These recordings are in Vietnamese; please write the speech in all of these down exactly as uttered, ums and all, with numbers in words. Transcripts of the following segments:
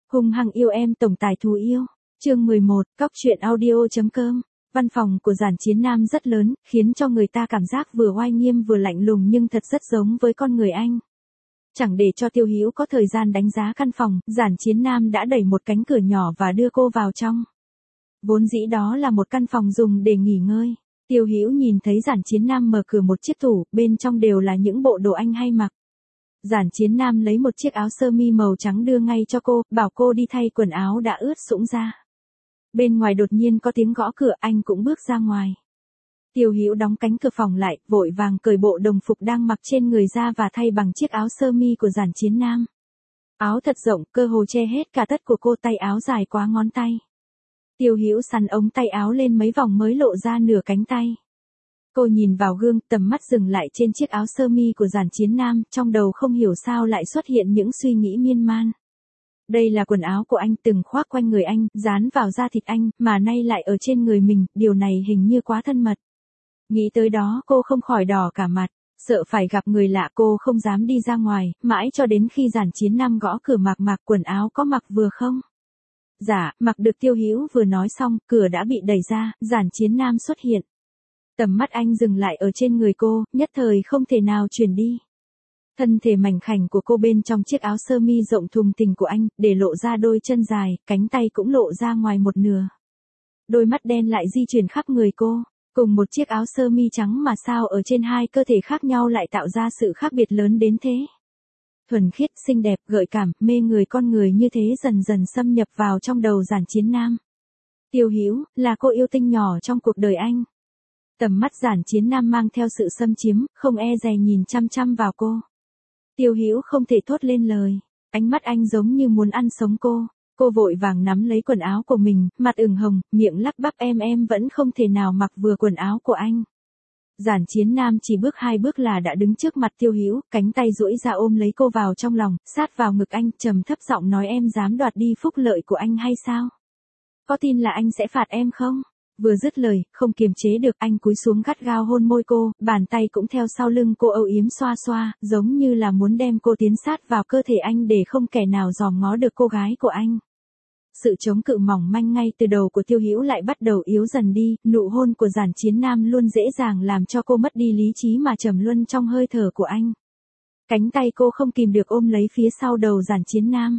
Hung hăng yêu em tổng tài thú yêu. Chương mười một, Cóc truyện audio.com. Văn phòng của Giản Chiến Nam rất lớn, khiến cho người ta cảm giác vừa oai nghiêm vừa lạnh lùng nhưng thật rất giống với con người anh. Chẳng để cho Tiêu Hữu có thời gian đánh giá căn phòng, Giản Chiến Nam đã đẩy một cánh cửa nhỏ và đưa cô vào trong. Vốn dĩ đó là một căn phòng dùng để nghỉ ngơi. Tiêu Hữu nhìn thấy Giản Chiến Nam mở cửa một chiếc tủ, bên trong đều là những bộ đồ anh hay mặc. Giản Chiến Nam lấy một chiếc áo sơ mi màu trắng đưa ngay cho cô, bảo cô đi thay quần áo đã ướt sũng ra. Bên ngoài đột nhiên có tiếng gõ cửa, anh cũng bước ra ngoài. Tiêu Hữu đóng cánh cửa phòng lại, vội vàng cởi bộ đồng phục đang mặc trên người ra và thay bằng chiếc áo sơ mi của Giản Chiến Nam. Áo thật rộng, cơ hồ che hết cả tất của cô, tay áo dài quá ngón tay. Tiêu Hữu sắn ống tay áo lên mấy vòng mới lộ ra nửa cánh tay. Cô nhìn vào gương, tầm mắt dừng lại trên chiếc áo sơ mi của Giản Chiến Nam, trong đầu không hiểu sao lại xuất hiện những suy nghĩ miên man. Đây là quần áo của anh, từng khoác quanh người anh, dán vào da thịt anh, mà nay lại ở trên người mình, điều này hình như quá thân mật. Nghĩ tới đó cô không khỏi đỏ cả mặt, sợ phải gặp người lạ cô không dám đi ra ngoài, mãi cho đến khi Giản Chiến Nam gõ cửa. Mặc mặc quần áo có mặc vừa không? Dạ, mặc được. Tiêu Hữu vừa nói xong, cửa đã bị đẩy ra, Giản Chiến Nam xuất hiện. Tầm mắt anh dừng lại ở trên người cô, nhất thời không thể nào chuyển đi. Thân thể mảnh khảnh của cô bên trong chiếc áo sơ mi rộng thùng thình của anh, để lộ ra đôi chân dài, cánh tay cũng lộ ra ngoài một nửa. Đôi mắt đen lại di chuyển khắp người cô, cùng một chiếc áo sơ mi trắng mà sao ở trên hai cơ thể khác nhau lại tạo ra sự khác biệt lớn đến thế. Thuần khiết, xinh đẹp, gợi cảm, mê người, con người như thế dần dần xâm nhập vào trong đầu Giản Chiến Nam. Tiêu Hữu, là cô yêu tinh nhỏ trong cuộc đời anh. Tầm mắt Giản Chiến Nam mang theo sự xâm chiếm, không e dè nhìn chăm chăm vào cô. Tiêu Hữu không thể thốt lên lời, ánh mắt anh giống như muốn ăn sống cô. Cô vội vàng nắm lấy quần áo của mình, mặt ửng hồng, miệng lắp bắp em em vẫn không thể nào mặc vừa quần áo của anh. Giản Chiến Nam chỉ bước hai bước là đã đứng trước mặt Tiêu Hữu, cánh tay duỗi ra ôm lấy cô vào trong lòng, sát vào ngực anh, trầm thấp giọng nói em dám đoạt đi phúc lợi của anh hay sao? Có tin là anh sẽ phạt em không? Vừa dứt lời, không kiềm chế được, anh cúi xuống gắt gao hôn môi cô, bàn tay cũng theo sau lưng cô âu yếm xoa xoa, giống như là muốn đem cô tiến sát vào cơ thể anh để không kẻ nào dòm ngó được cô gái của anh. Sự chống cự mỏng manh ngay từ đầu của Tiêu Hữu lại bắt đầu yếu dần đi, nụ hôn của Giản Chiến Nam luôn dễ dàng làm cho cô mất đi lý trí mà trầm luân trong hơi thở của anh. Cánh tay cô không kìm được ôm lấy phía sau đầu Giản Chiến Nam.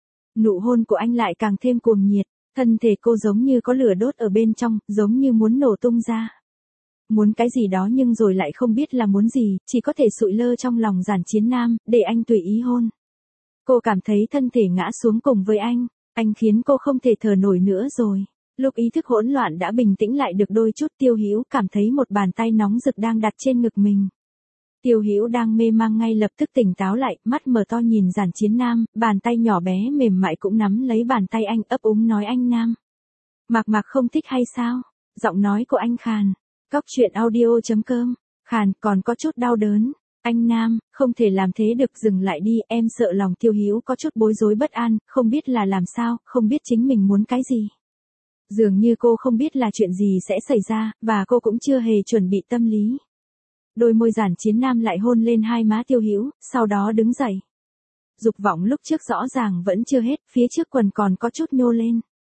Nụ hôn của anh lại càng thêm cuồng nhiệt, thân thể cô giống như có lửa đốt ở bên trong, giống như muốn nổ tung ra. Muốn cái gì đó nhưng rồi lại không biết là muốn gì, chỉ có thể sụi lơ trong lòng Giản Chiến Nam, để anh tùy ý hôn. Cô cảm thấy thân thể ngã xuống cùng với anh. Anh khiến cô không thể thở nổi nữa rồi. Lúc ý thức hỗn loạn đã bình tĩnh lại được đôi chút, Tiêu Hữu cảm thấy một bàn tay nóng rực đang đặt trên ngực mình. Tiêu Hữu đang mê mang ngay lập tức tỉnh táo lại, mắt mở to nhìn Giản Chiến Nam, bàn tay nhỏ bé mềm mại cũng nắm lấy bàn tay anh, ấp úng nói anh Nam. Mạc Mạc không thích hay sao? Giọng nói của anh khàn. Cóc truyện audio.com. Khàn, còn có chút đau đớn. Anh Nam, không thể làm thế được, dừng lại đi, em sợ. Lòng Tiêu Hữu có chút bối rối bất an, không biết là làm sao, không biết chính mình muốn cái gì. Dường như cô không biết là chuyện gì sẽ xảy ra, và cô cũng chưa hề chuẩn bị tâm lý. Đôi môi Giản Chiến Nam lại hôn lên hai má Tiêu Hữu, sau đó đứng dậy. Dục vọng lúc trước rõ ràng vẫn chưa hết, phía trước quần còn có chút nhô lên.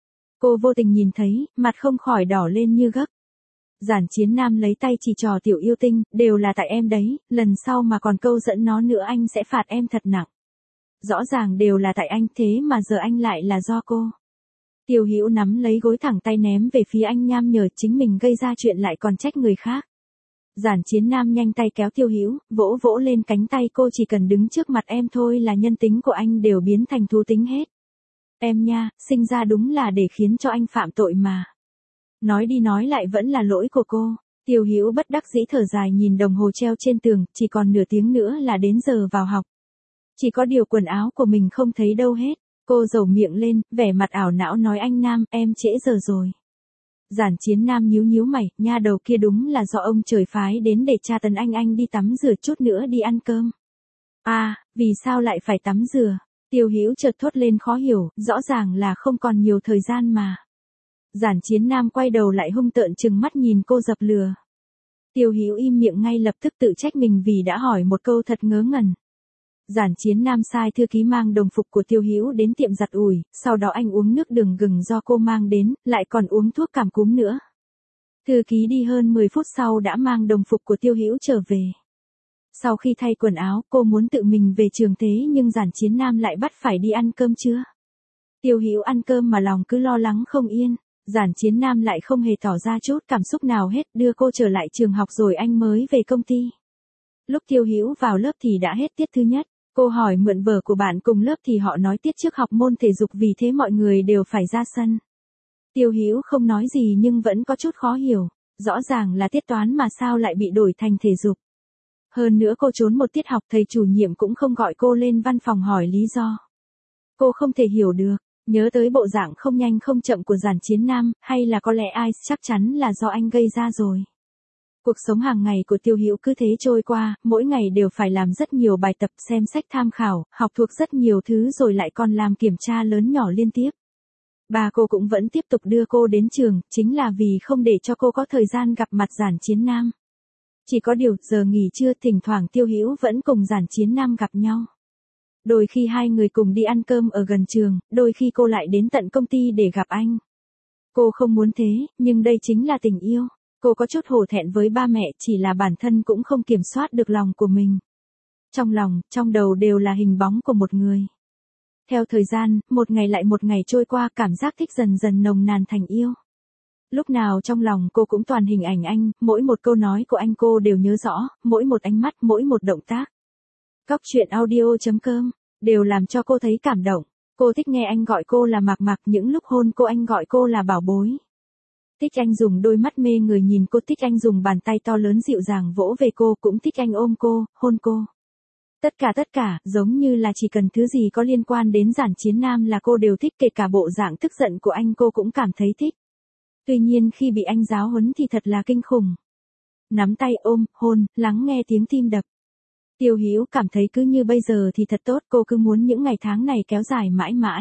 Cô vô tình nhìn thấy, mặt không khỏi đỏ lên như gấc. Giản Chiến Nam lấy tay chỉ trò tiểu yêu tinh, đều là tại em đấy, lần sau mà còn câu dẫn nó nữa anh sẽ phạt em thật nặng. Rõ ràng đều là tại anh, thế mà giờ anh lại là do cô. Tiêu Hữu nắm lấy gối thẳng tay ném về phía anh, nham nhở chính mình gây ra chuyện lại còn trách người khác. Giản Chiến Nam nhanh tay kéo Tiêu Hữu, vỗ vỗ lên cánh tay cô, chỉ cần đứng trước mặt em thôi là nhân tính của anh đều biến thành thú tính hết. Em nha, sinh ra đúng là để khiến cho anh phạm tội mà. Nói đi nói lại vẫn là lỗi của cô. Tiêu Hữu bất đắc dĩ thở dài nhìn đồng hồ treo trên tường, chỉ còn nửa tiếng nữa là đến giờ vào học. Chỉ có điều quần áo của mình không thấy đâu hết. Cô dầu miệng lên, vẻ mặt ảo não nói anh Nam, em trễ giờ rồi. Giản Chiến Nam nhíu nhíu mày, nha đầu kia đúng là do ông trời phái đến để tra tấn anh, anh đi tắm rửa chút nữa đi ăn cơm. À, vì sao lại phải tắm rửa? Tiêu Hữu chợt thốt lên khó hiểu, rõ ràng là không còn nhiều thời gian mà. Giản Chiến Nam quay đầu lại hung tợn trừng mắt nhìn cô dập lừa. Tiêu Hữu im miệng ngay lập tức, tự trách mình vì đã hỏi một câu thật ngớ ngẩn. Giản Chiến Nam sai thư ký mang đồng phục của Tiêu Hữu đến tiệm giặt ủi, sau đó anh uống nước đường gừng do cô mang đến, lại còn uống thuốc cảm cúm nữa. Thư ký đi hơn mười phút sau đã mang đồng phục của Tiêu Hữu trở về. Sau khi thay quần áo, cô muốn tự mình về trường thế nhưng Giản Chiến Nam lại bắt phải đi ăn cơm trưa. Tiêu Hữu ăn cơm mà lòng cứ lo lắng không yên, Giản Chiến Nam lại không hề tỏ ra chút cảm xúc nào hết, đưa cô trở lại trường học rồi anh mới về công ty. Lúc Tiêu Hữu vào lớp thì đã hết tiết thứ nhất, cô hỏi mượn vở của bạn cùng lớp thì họ nói tiết trước học môn thể dục vì thế mọi người đều phải ra sân. Tiêu Hữu không nói gì nhưng vẫn có chút khó hiểu, rõ ràng là tiết toán mà sao lại bị đổi thành thể dục. Hơn nữa cô trốn một tiết học thầy chủ nhiệm cũng không gọi cô lên văn phòng hỏi lý do. Cô không thể hiểu được, nhớ tới bộ dạng không nhanh không chậm của Giản Chiến Nam, hay là có lẽ ai chắc chắn là do anh gây ra rồi. Cuộc sống hàng ngày của Tiêu Hữu cứ thế trôi qua, mỗi ngày đều phải làm rất nhiều bài tập, xem sách tham khảo, học thuộc rất nhiều thứ rồi lại còn làm kiểm tra lớn nhỏ liên tiếp. Bà cô cũng vẫn tiếp tục đưa cô đến trường, chính là vì không để cho cô có thời gian gặp mặt Giản Chiến Nam. Chỉ có điều, giờ nghỉ trưa thỉnh thoảng Tiêu Hữu vẫn cùng Giản Chiến Nam gặp nhau. Đôi khi hai người cùng đi ăn cơm ở gần trường, đôi khi cô lại đến tận công ty để gặp anh. Cô không muốn thế, nhưng đây chính là tình yêu. Cô có chút hổ thẹn với ba mẹ, chỉ là bản thân cũng không kiểm soát được lòng của mình. Trong lòng, trong đầu đều là hình bóng của một người. Theo thời gian, một ngày lại một ngày trôi qua, cảm giác thích dần dần nồng nàn thành yêu. Lúc nào trong lòng cô cũng toàn hình ảnh anh, mỗi một câu nói của anh cô đều nhớ rõ, mỗi một ánh mắt, mỗi một động tác. Cóc truyện audio chấm com đều làm cho cô thấy cảm động. Cô thích nghe anh gọi cô là Mạc Mạc, những lúc hôn cô anh gọi cô là bảo bối. Thích anh dùng đôi mắt mê người nhìn cô, thích anh dùng bàn tay to lớn dịu dàng vỗ về cô, cũng thích anh ôm cô, hôn cô. Tất cả tất cả, giống như là chỉ cần thứ gì có liên quan đến Giản Chiến Nam là cô đều thích, kể cả bộ dạng tức giận của anh cô cũng cảm thấy thích. Tuy nhiên khi bị anh giáo huấn thì thật là kinh khủng. Nắm tay ôm, hôn, lắng nghe tiếng tim đập. Tiêu Hữu cảm thấy cứ như bây giờ thì thật tốt, cô cứ muốn những ngày tháng này kéo dài mãi mãi.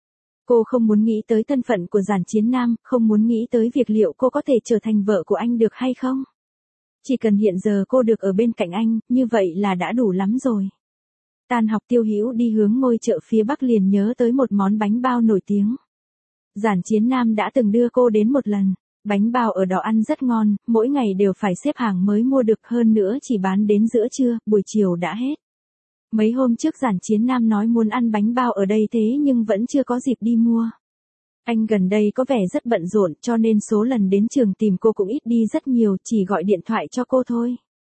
Cô không muốn nghĩ tới thân phận của Giản Chiến Nam, không muốn nghĩ tới việc liệu cô có thể trở thành vợ của anh được hay không. Chỉ cần hiện giờ cô được ở bên cạnh anh, như vậy là đã đủ lắm rồi. Tan học Tiêu Hữu đi hướng ngôi chợ phía Bắc liền nhớ tới một món bánh bao nổi tiếng. Giản Chiến Nam đã từng đưa cô đến một lần, bánh bao ở đó ăn rất ngon, mỗi ngày đều phải xếp hàng mới mua được, hơn nữa chỉ bán đến giữa trưa, buổi chiều đã hết. Mấy hôm trước Giản Chiến Nam nói muốn ăn bánh bao ở đây thế nhưng vẫn chưa có dịp đi mua. Anh gần đây có vẻ rất bận rộn cho nên số lần đến trường tìm cô cũng ít đi rất nhiều, chỉ gọi điện thoại cho cô thôi.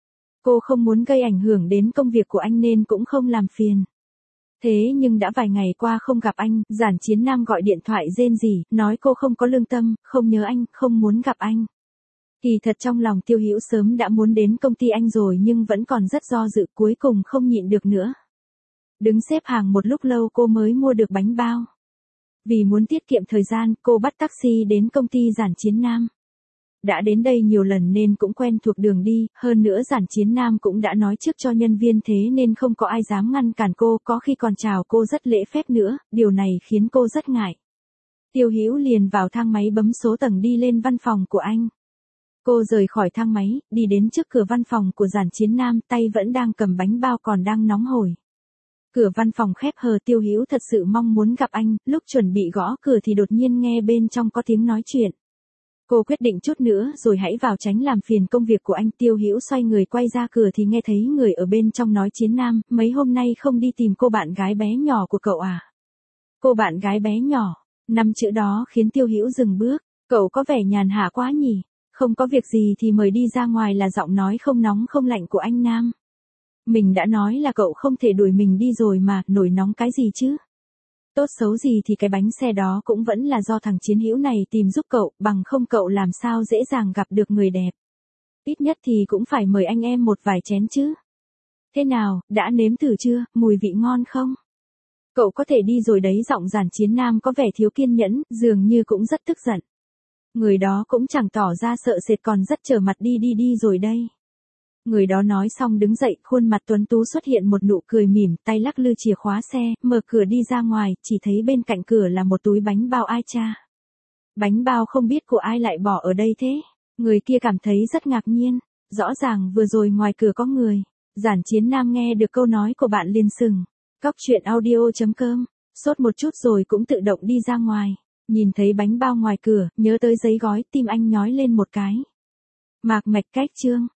Cô không muốn gây ảnh hưởng đến công việc của anh nên cũng không làm phiền. Thế nhưng đã vài ngày qua không gặp anh, Giản Chiến Nam gọi điện thoại rên rỉ, nói cô không có lương tâm, không nhớ anh, không muốn gặp anh. Kỳ thật trong lòng Tiêu Hữu sớm đã muốn đến công ty anh rồi nhưng vẫn còn rất do dự, cuối cùng không nhịn được nữa. Đứng xếp hàng một lúc lâu cô mới mua được bánh bao. Vì muốn tiết kiệm thời gian, cô bắt taxi đến công ty Giản Chiến Nam. Đã đến đây nhiều lần nên cũng quen thuộc đường đi, hơn nữa Giản Chiến Nam cũng đã nói trước cho nhân viên thế nên không có ai dám ngăn cản cô, có khi còn chào cô rất lễ phép nữa, điều này khiến cô rất ngại. Tiêu Hữu liền vào thang máy bấm số tầng đi lên văn phòng của anh. Cô rời khỏi thang máy, đi đến trước cửa văn phòng của Giản Chiến Nam, tay vẫn đang cầm bánh bao còn đang nóng hổi. Cửa văn phòng khép hờ, Tiêu Hữu thật sự mong muốn gặp anh, lúc chuẩn bị gõ cửa thì đột nhiên nghe bên trong có tiếng nói chuyện. Cô quyết định chút nữa rồi hãy vào tránh làm phiền công việc của anh. Tiêu Hữu xoay người quay ra cửa thì nghe thấy người ở bên trong nói: Chiến Nam, mấy hôm nay không đi tìm cô bạn gái bé nhỏ của cậu à? Cô bạn gái bé nhỏ, năm chữ đó khiến Tiêu Hữu dừng bước. Cậu có vẻ nhàn hạ quá nhỉ? Không có việc gì thì mời đi ra ngoài là giọng nói không nóng không lạnh của anh Nam. Mình đã nói là cậu không thể đuổi mình đi rồi mà, nổi nóng cái gì chứ? Tốt xấu gì thì cái bánh xe đó cũng vẫn là do thằng Chiến Hữu này tìm giúp cậu, bằng không cậu làm sao dễ dàng gặp được người đẹp. Ít nhất thì cũng phải mời anh em một vài chén chứ. Thế nào, đã nếm thử chưa, mùi vị ngon không? Cậu có thể đi rồi đấy. Giọng Giản Chiến Nam có vẻ thiếu kiên nhẫn, dường như cũng rất tức giận. Người đó cũng chẳng tỏ ra sợ sệt còn rất trở mặt: đi đi đi rồi đây. Người đó nói xong đứng dậy, khuôn mặt tuấn tú xuất hiện một nụ cười mỉm, tay lắc lư chìa khóa xe, mở cửa đi ra ngoài, chỉ thấy bên cạnh cửa là một túi bánh bao. Ai cha? Bánh bao không biết của ai lại bỏ ở đây thế? Người kia cảm thấy rất ngạc nhiên, rõ ràng vừa rồi ngoài cửa có người. Giản Chiến Nam nghe được câu nói của bạn liền sừng. Cóc truyện audio chấm com, sốt một chút rồi cũng tự động đi ra ngoài. Nhìn thấy bánh bao ngoài cửa, nhớ tới giấy gói, tim anh nhói lên một cái. Mạc mạch cách chương.